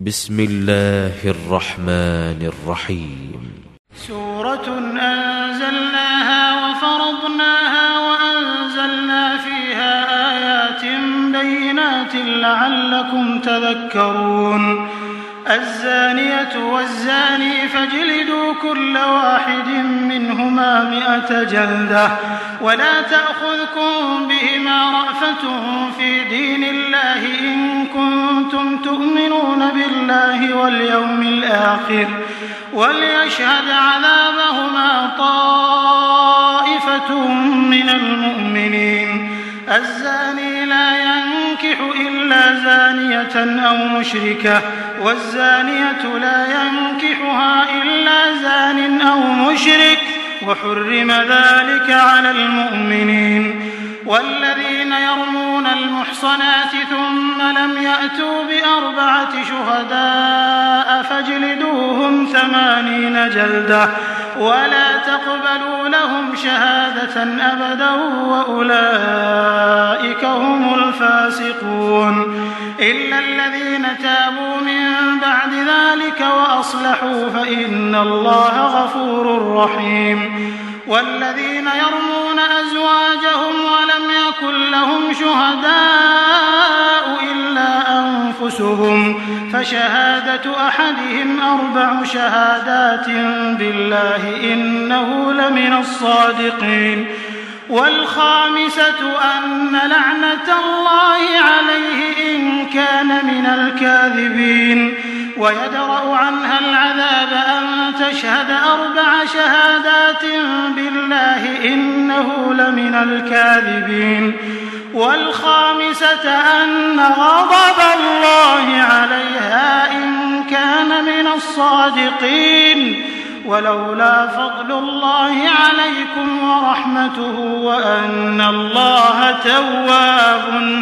بسم الله الرحمن الرحيم. سورة أنزلناها وفرضناها وأنزلنا فيها آيات بينات لعلكم تذكرون. الزانية والزاني فاجلدوا كل واحد منهما 100 جلدة ولا تأخذكم بهما رأفة في دين الله إن كنتم تؤمنون بالله واليوم الآخر وليشهد عذابهما طائفة من المؤمنين. الزاني لا ينكح إلا زانية أو مشركة والزانية لا ينكحها إلا زان أو مشرك وحرم ذلك على المؤمنين. والذين يرمون المحصنات ثم لم يأتوا ب4 شهداء فاجلدوهم 80 جلدة ولا تقبلوا لهم شهادة أبدا وأولئك هم الفاسقون. إلا الذين تابوا من بعد ذلك وأصلحوا فإن الله غفور رحيم. والذين يرمون أزواجهم ولم يكن لهم شهداء إلا أنفسهم فشهادة أحدهم 4 شهادات بالله إنه لمن الصادقين. والخامسة أن لعنة الله عليه إن كان من الكاذبين. ويدرأ عنها العذاب أن تشهد 4 شهادات بالله إنه لمن الكاذبين. والخامسة أن غضب الله عليها إن كان من الصادقين. ولولا فضل الله عليكم ورحمته وأن الله تواب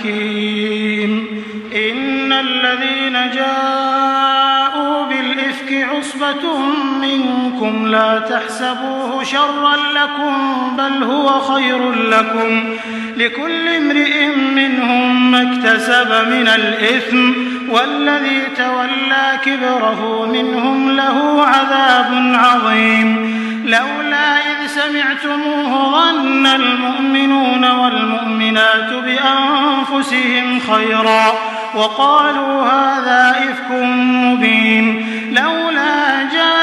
حكيم. إن الذين جاءوا بالإفك عصبة منكم لا تحسبوه شرا لكم بل هو خير لكم لكل امرئ منهم ما اكتسب من الإثم والذي تولى كبره منهم له عذاب عظيم. لولا إذ سمعتموه ظن المؤمنون والمؤمنات بأنفسهم خيرا وقالوا هذا إفك مبين. لولا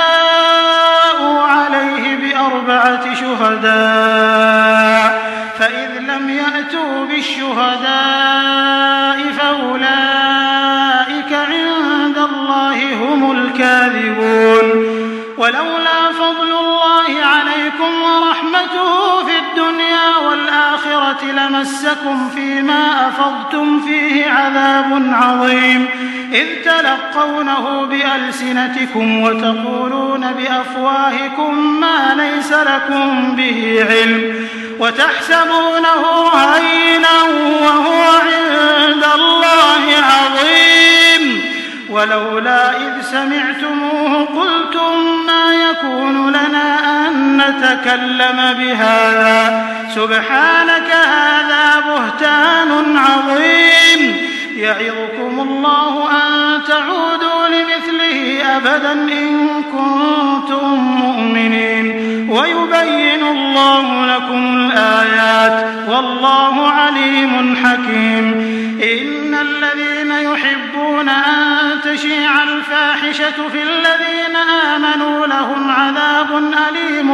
جاءوا عليه ب4 شهداء فإذ لم يأتوا بالشهداء فأولئك عند الله هم الكاذبون. ولولا فضل الله عليكم ورحمته في الدنيا والآخرة لمسكم فيما أفضتم فيه عذاب عظيم إذ تلقونه بألسنتكم وتقولون بأفواهكم ما ليس لكم به علم وتحسبونه هينا وهو عند الله عظيم. ولولا إذ سمعتموه قلتم ما يكون لنا أن نتكلم بهذا سبحانك هذا بهتان عظيم. يعظكم الله أن تعودوا لمثله أبدا إن كنتم مؤمنين ويبين الله لكم الآيات والله عليم حكيم. إن الذين يحبون أن تشيع الفاحشة في الذين آمنوا لهم عذاب أليم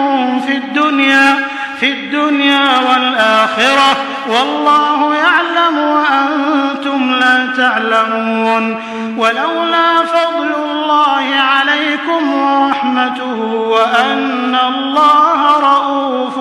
في الدنيا والآخرة والله يعلم وأنتم لا تعلمون. ولولا فضل الله عليكم ورحمته وأن الله رءوف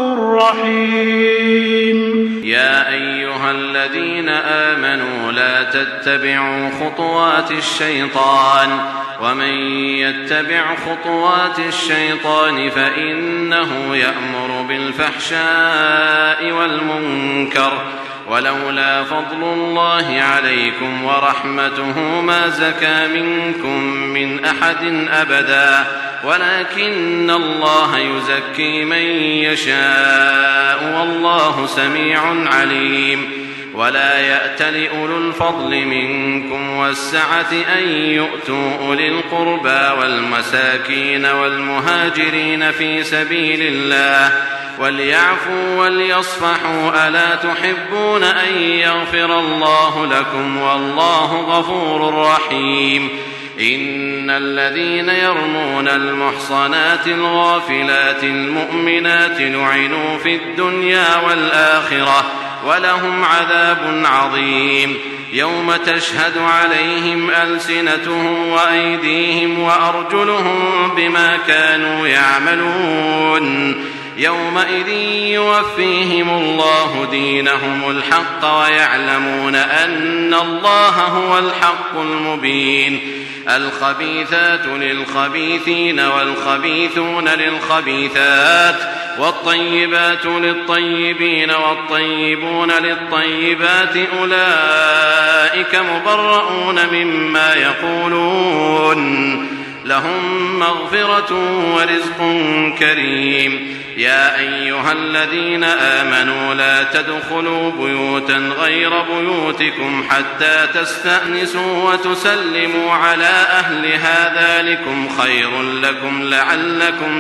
رحيم. يا أيها الذين آمنوا لا تتبعوا خطوات الشيطان ومن يتبع خطوات الشيطان فإنه يأمر بالفحشاء والمنكر. ولولا فضل الله عليكم ورحمته ما زكى منكم من أحد أبدا ولكن الله يزكي من يشاء والله سميع عليم. ولا يأتل أولو الفضل منكم والسعة أن يؤتوا أولي القربى والمساكين والمهاجرين في سبيل الله وليعفوا وليصفحوا ألا تحبون أن يغفر الله لكم والله غفور رحيم إن الذين يرمون المحصنات الغافلات المؤمنات لعنوا في الدنيا والآخرة ولهم عذاب عظيم يوم تشهد عليهم ألسنتهم وأيديهم وأرجلهم بما كانوا يعملون يومئذ يوفيهم الله دينهم الحق ويعلمون أن الله هو الحق المبين الخبيثات للخبيثين والخبيثون للخبيثات والطيبات للطيبين والطيبون للطيبات أولئك مبرؤون مما يقولون لهم مغفرة ورزق كريم يا أيها الذين آمنوا لا تدخلوا بيوتا غير بيوتكم حتى تستأنسوا وتسلموا على أهلها ذلكم خير لكم لعلكم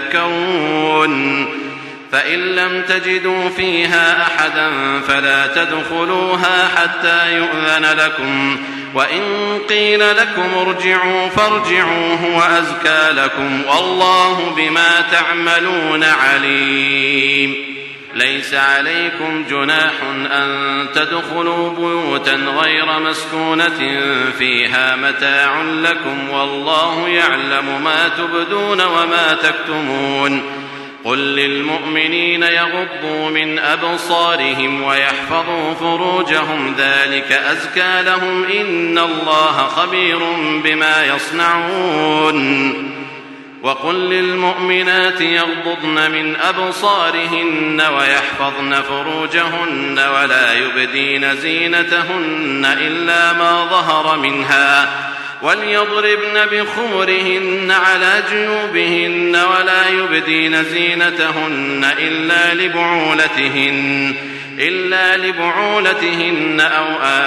تذكرون فإن لم تجدوا فيها أحدا فلا تدخلوها حتى يؤذن لكم وإن قيل لكم ارجعوا فارجعوا هو أزكى لكم والله بما تعملون عليم ليس عليكم جناح أن تدخلوا بيوتا غير مسكونة فيها متاع لكم والله يعلم ما تبدون وما تكتمون قل للمؤمنين يغضوا من أبصارهم ويحفظوا فروجهم ذلك أزكى لهم إن الله خبير بما يصنعون وقل للمؤمنات يغضضن من أبصارهن ويحفظن فروجهن ولا يبدين زينتهن إلا ما ظهر منها وليضربن بخمرهن على جيوبهن ولا يبدين زينتهن إلا لبعولتهن أو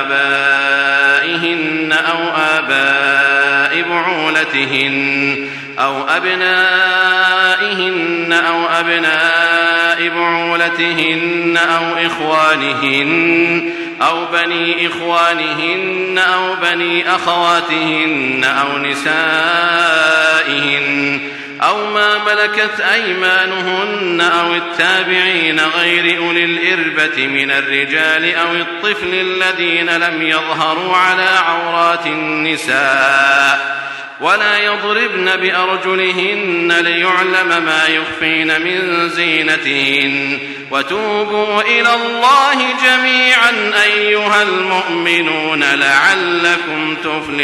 آبائهن أو آباء بعولتهن أو أبنائهن أو أبناء بعولتهن أو إخوانهن أو بني إخوانهن أو بني أخواتهن أو نسائهن أو ما ملكت أيمانهن أو التابعين غير أولي الإربة من الرجال أو الطفل الذين لم يظهروا على عورات النساء ولا يضربن بأرجلهن ليعلم ما يخفين من زينتهن وتوبوا إلى الله جميعا أيها المؤمنون لعلكم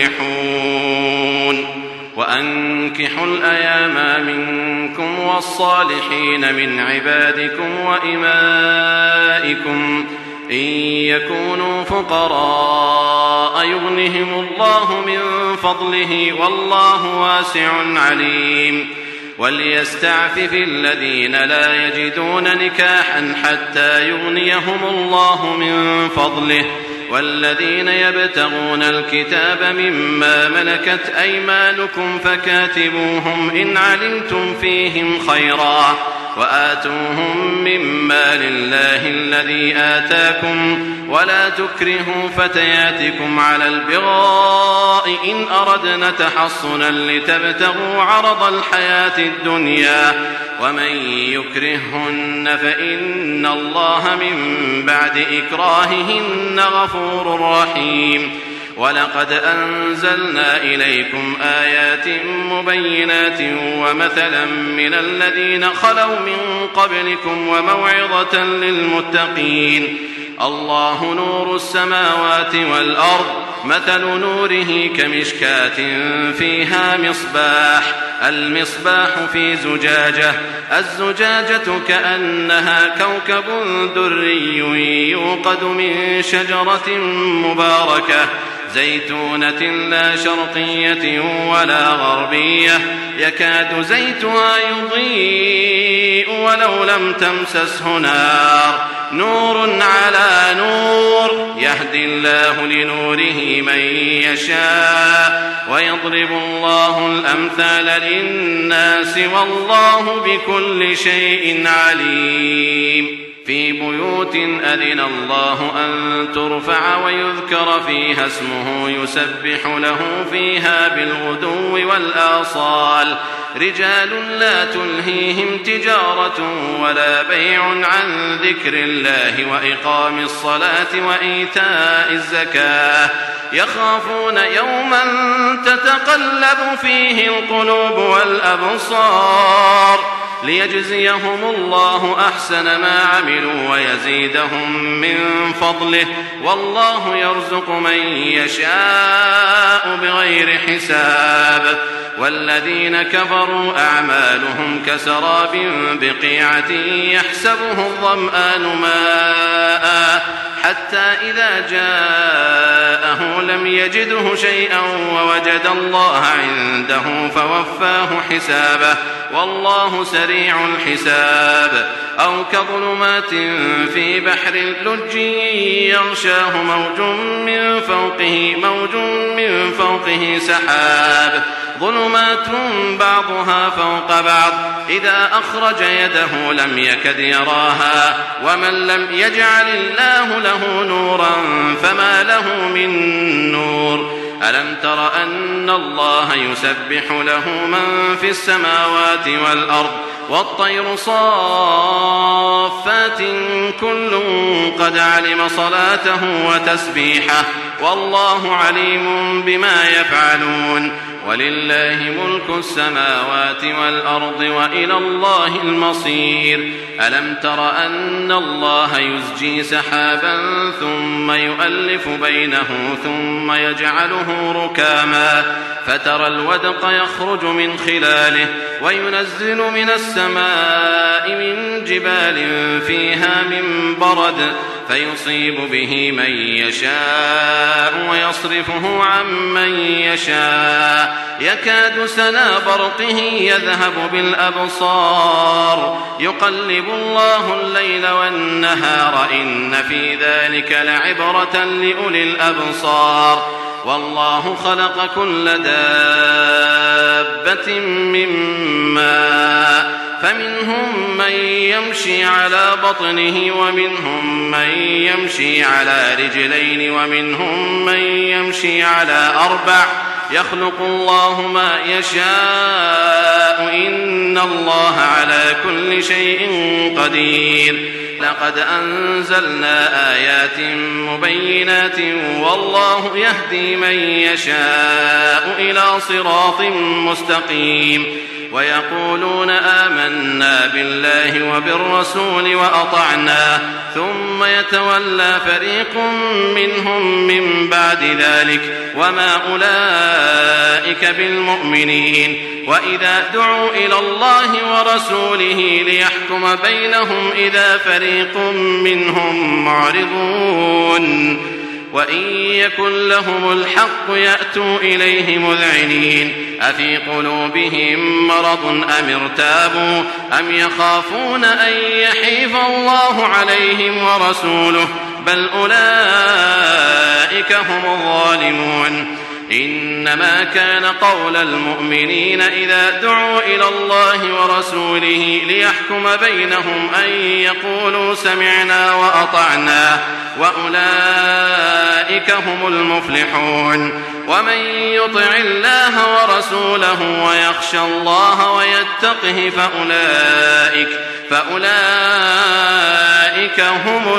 تفلحون وأنكحوا الأيام منكم والصالحين من عبادكم وإمائكم إن يكونوا فقراء يغنهم الله من فضله والله واسع عليم وليستعفف الذين لا يجدون نكاحا حتى يغنيهم الله من فضله والذين يبتغون الكتاب مما ملكت أيمانكم فكاتبوهم إن علمتم فيهم خيرا وآتوهم مما لله الذي آتاكم ولا تكرهوا فتياتكم على البغاء إن أردنا تحصنا لتبتغوا عرض الحياة الدنيا ومن يكرههن فإن الله من بعد إكراههن غفور رحيم ولقد أنزلنا إليكم آيات مبينات ومثلا من الذين خلوا من قبلكم وموعظة للمتقين الله نور السماوات والأرض مثل نوره كمشكاة فيها مصباح المصباح في زجاجة الزجاجة كأنها كوكب دري يوقد من شجرة مباركة زيتونة لا شرقية ولا غربية يكاد زيتها يضيء ولو لم تمسسه نار نور على نور يهدي الله لنوره من يشاء ويضرب الله الأمثال للناس والله بكل شيء عليم. في بيوت أذن الله أن ترفع ويذكر فيها اسمه يسبح له فيها بالغدو والآصال رجال لا تلهيهم تجارة ولا بيع عن ذكر الله وإقام الصلاة وإيتاء الزكاة يخافون يوما تتقلب فيه القلوب والأبصار ليجزيهم الله أحسن ما عملوا ويزيدهم من فضله والله يرزق من يشاء بغير حساب. والذين كفروا أعمالهم كسراب بقيعة يحسبه الظمآن ماء حتى إذا جاءه لم يجده شيئا ووجد الله عنده فوفاه حسابه والله سريع الحساب. أو كظلمات في بحر لج يغشاه موج من فوقه سحاب ظلمات بعضها فوق بعض إذا أخرج يده لم يكد يراها ومن لم يجعل الله له نورا فما له من نور. ألم تر أن الله يسبح له من في السماوات والأرض والطير صافات كل قد علم صلاته وتسبيحه والله عليم بما يفعلون. ولله ملك السماوات والأرض وإلى الله المصير. ألم تر أن الله يزجي سحابا ثم يؤلف بينه ثم يجعله ركاما فترى الودق يخرج من خلاله وينزل من السماء من جبال فيها من برد فيصيب به من يشاء ويصرفه عن من يشاء يكاد سنا برقه يذهب بالأبصار يقلب الله الليل والنهار إن في ذلك لعبرة لأولي الأبصار. والله خلق كل دابة من ماء فمنهم من يمشي على بطنه ومنهم من يمشي على رجلين ومنهم من يمشي على أربع يخلق الله ما يشاء إن الله على كل شيء قدير. لقد أنزلنا آيات مبينات والله يهدي من يشاء إلى صراط مستقيم. ويقولون آمنا بالله وبالرسول وأطعنا ثم يتولى فريق منهم من بعد ذلك وما أولئك بالمؤمنين. وإذا دعوا إلى الله ورسوله ليحكم بينهم إذا فريق منهم معرضون وإن يكن لهم الحق يأتوا إليه مذعنين أفي قلوبهم مرض أم ارتابوا أم يخافون أن يحيف الله عليهم ورسوله بل أولئك هم الظالمون. إنما كان قول المؤمنين إذا دعوا إلى الله ورسوله ليحكم بينهم أن يقولوا سمعنا وأطعنا وأولئك هم المفلحون. ومن يطع الله ورسوله ويخشى الله ويتقه فأولئك هم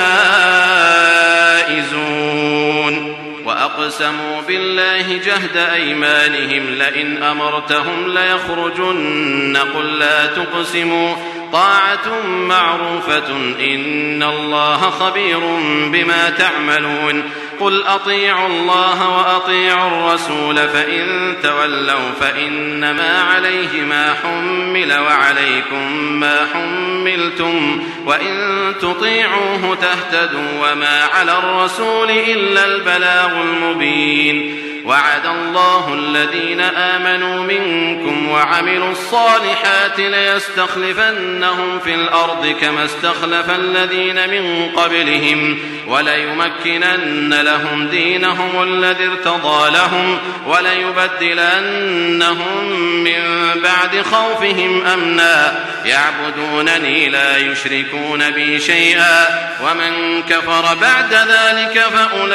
الفائزون. وأقسموا بالله جهد أيمانهم لئن أمرتهم ليخرجن قل لا تقسموا طاعة معروفة إن الله خبير بما تعملون. قل أطيعوا الله وأطيعوا الرسول فإن تولوا فإنما عليه ما حمل وعليكم ما حملتم وإن تطيعوه تهتدوا وما على الرسول إلا البلاغ المبين. وعد الله الذين آمنوا منكم وعملوا الصالحات ليستخلفنهم في الأرض كما استخلف الذين من قبلهم وليمكنن لهم دينهم الذي ارتضى لهم وليبدلنهم من بعد خوفهم أمنا يعبدونني لا يشركون بي شيئا ومن كفر بعد ذلك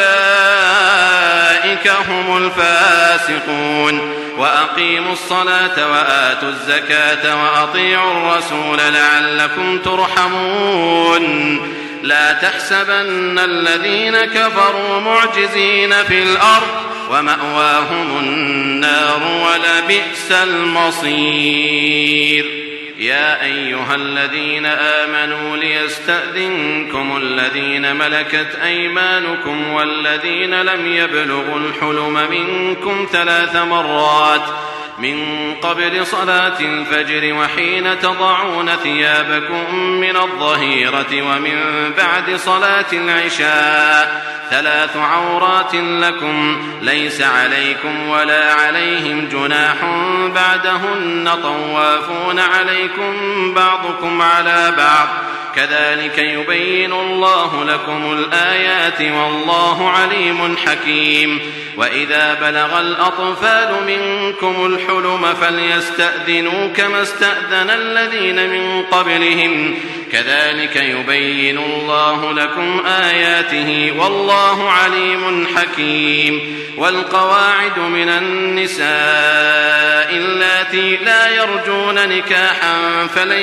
فأولئك هم الفاسقون وأقيموا الصلاة وآتوا الزكاة وأطيعوا الرسول لعلكم ترحمون لا تحسبن الذين كفروا معجزين في الأرض ومأواهم النار ولبئس المصير يا أيها الذين آمنوا ليستأذنكم الذين ملكت أيمانكم والذين لم يبلغوا الحلم منكم 3 مرات من قبل صلاة الفجر وحين تضعون ثيابكم من الظهيرة ومن بعد صلاة العشاء 3 عورات لكم ليس عليكم ولا عليهم جناح بعدهن طوافون عليكم بعضكم على بعض كذلك يبين الله لكم الآيات والله عليم حكيم وإذا بلغ الأطفال منكم الحلم فليستأذنوا كما استأذن الذين من قبلهم كذلك يبين الله لكم آياته والله عليم حكيم والقواعد من النساء اللاتي لا يرجون نكاحا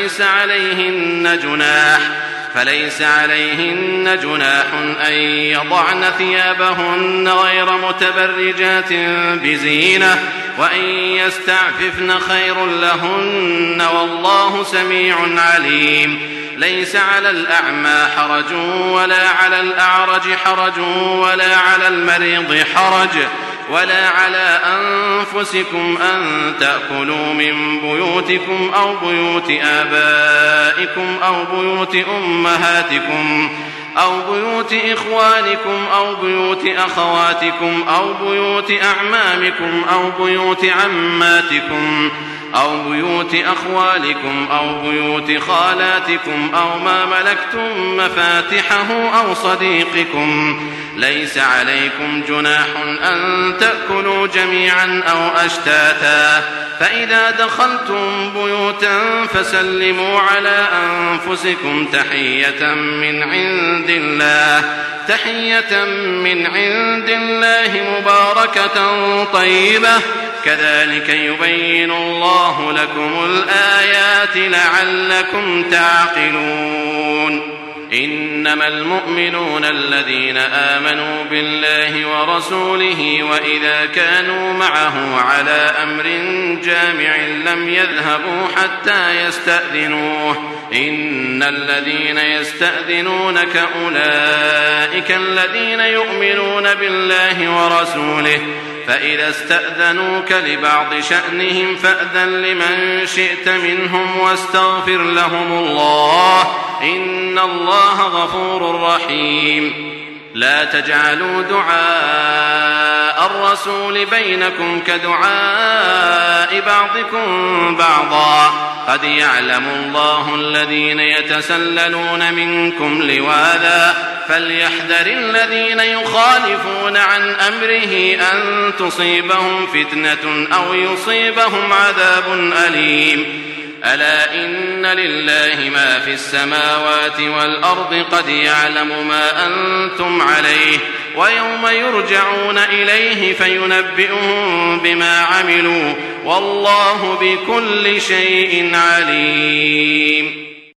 فليس عليهن جناح أن يضعن ثيابهن غير متبرجات بزينة وأن يستعففن خير لهن والله سميع عليم ليس على الأعمى حرج ولا على الأعرج حرج ولا على المريض حرج ولا على أنفسكم أن تأكلوا من بيوتكم أو بيوت آبائكم أو بيوت أمهاتكم أو بيوت إخوانكم أو بيوت أخواتكم أو بيوت أعمامكم أو بيوت عماتكم أو بيوت أخوالكم أو بيوت خالاتكم أو ما ملكتم مفاتحه أو صديقكم ليس عليكم جناح أن تأكلوا جميعا أو أشتاتا فإذا دخلتم بيوتا فسلموا على أنفسكم تحية من عند الله مباركة طيبة كذلك يبين الله لكم الآيات لعلكم تعقلون إنما المؤمنون الذين آمنوا بالله ورسوله وإذا كانوا معه على أمر جامع لم يذهبوا حتى يستأذنوه إن الذين يستأذنونك أولئك الذين يؤمنون بالله ورسوله فإذا استأذنوك لبعض شأنهم فأذن لمن شئت منهم واستغفر لهم الله إن الله غفور رحيم لا تجعلوا دعاء الرسول بينكم كدعاء بعضكم بعضا قد يعلم الله الذين يتسللون منكم لواذا فليحذر الذين يخالفون عن أمره أن تصيبهم فتنة أو يصيبهم عذاب أليم ألا إن لله ما في السماوات والأرض قد يعلم ما أنتم عليه ويوم يرجعون إليه فينبئهم بما عملوا والله بكل شيء عليم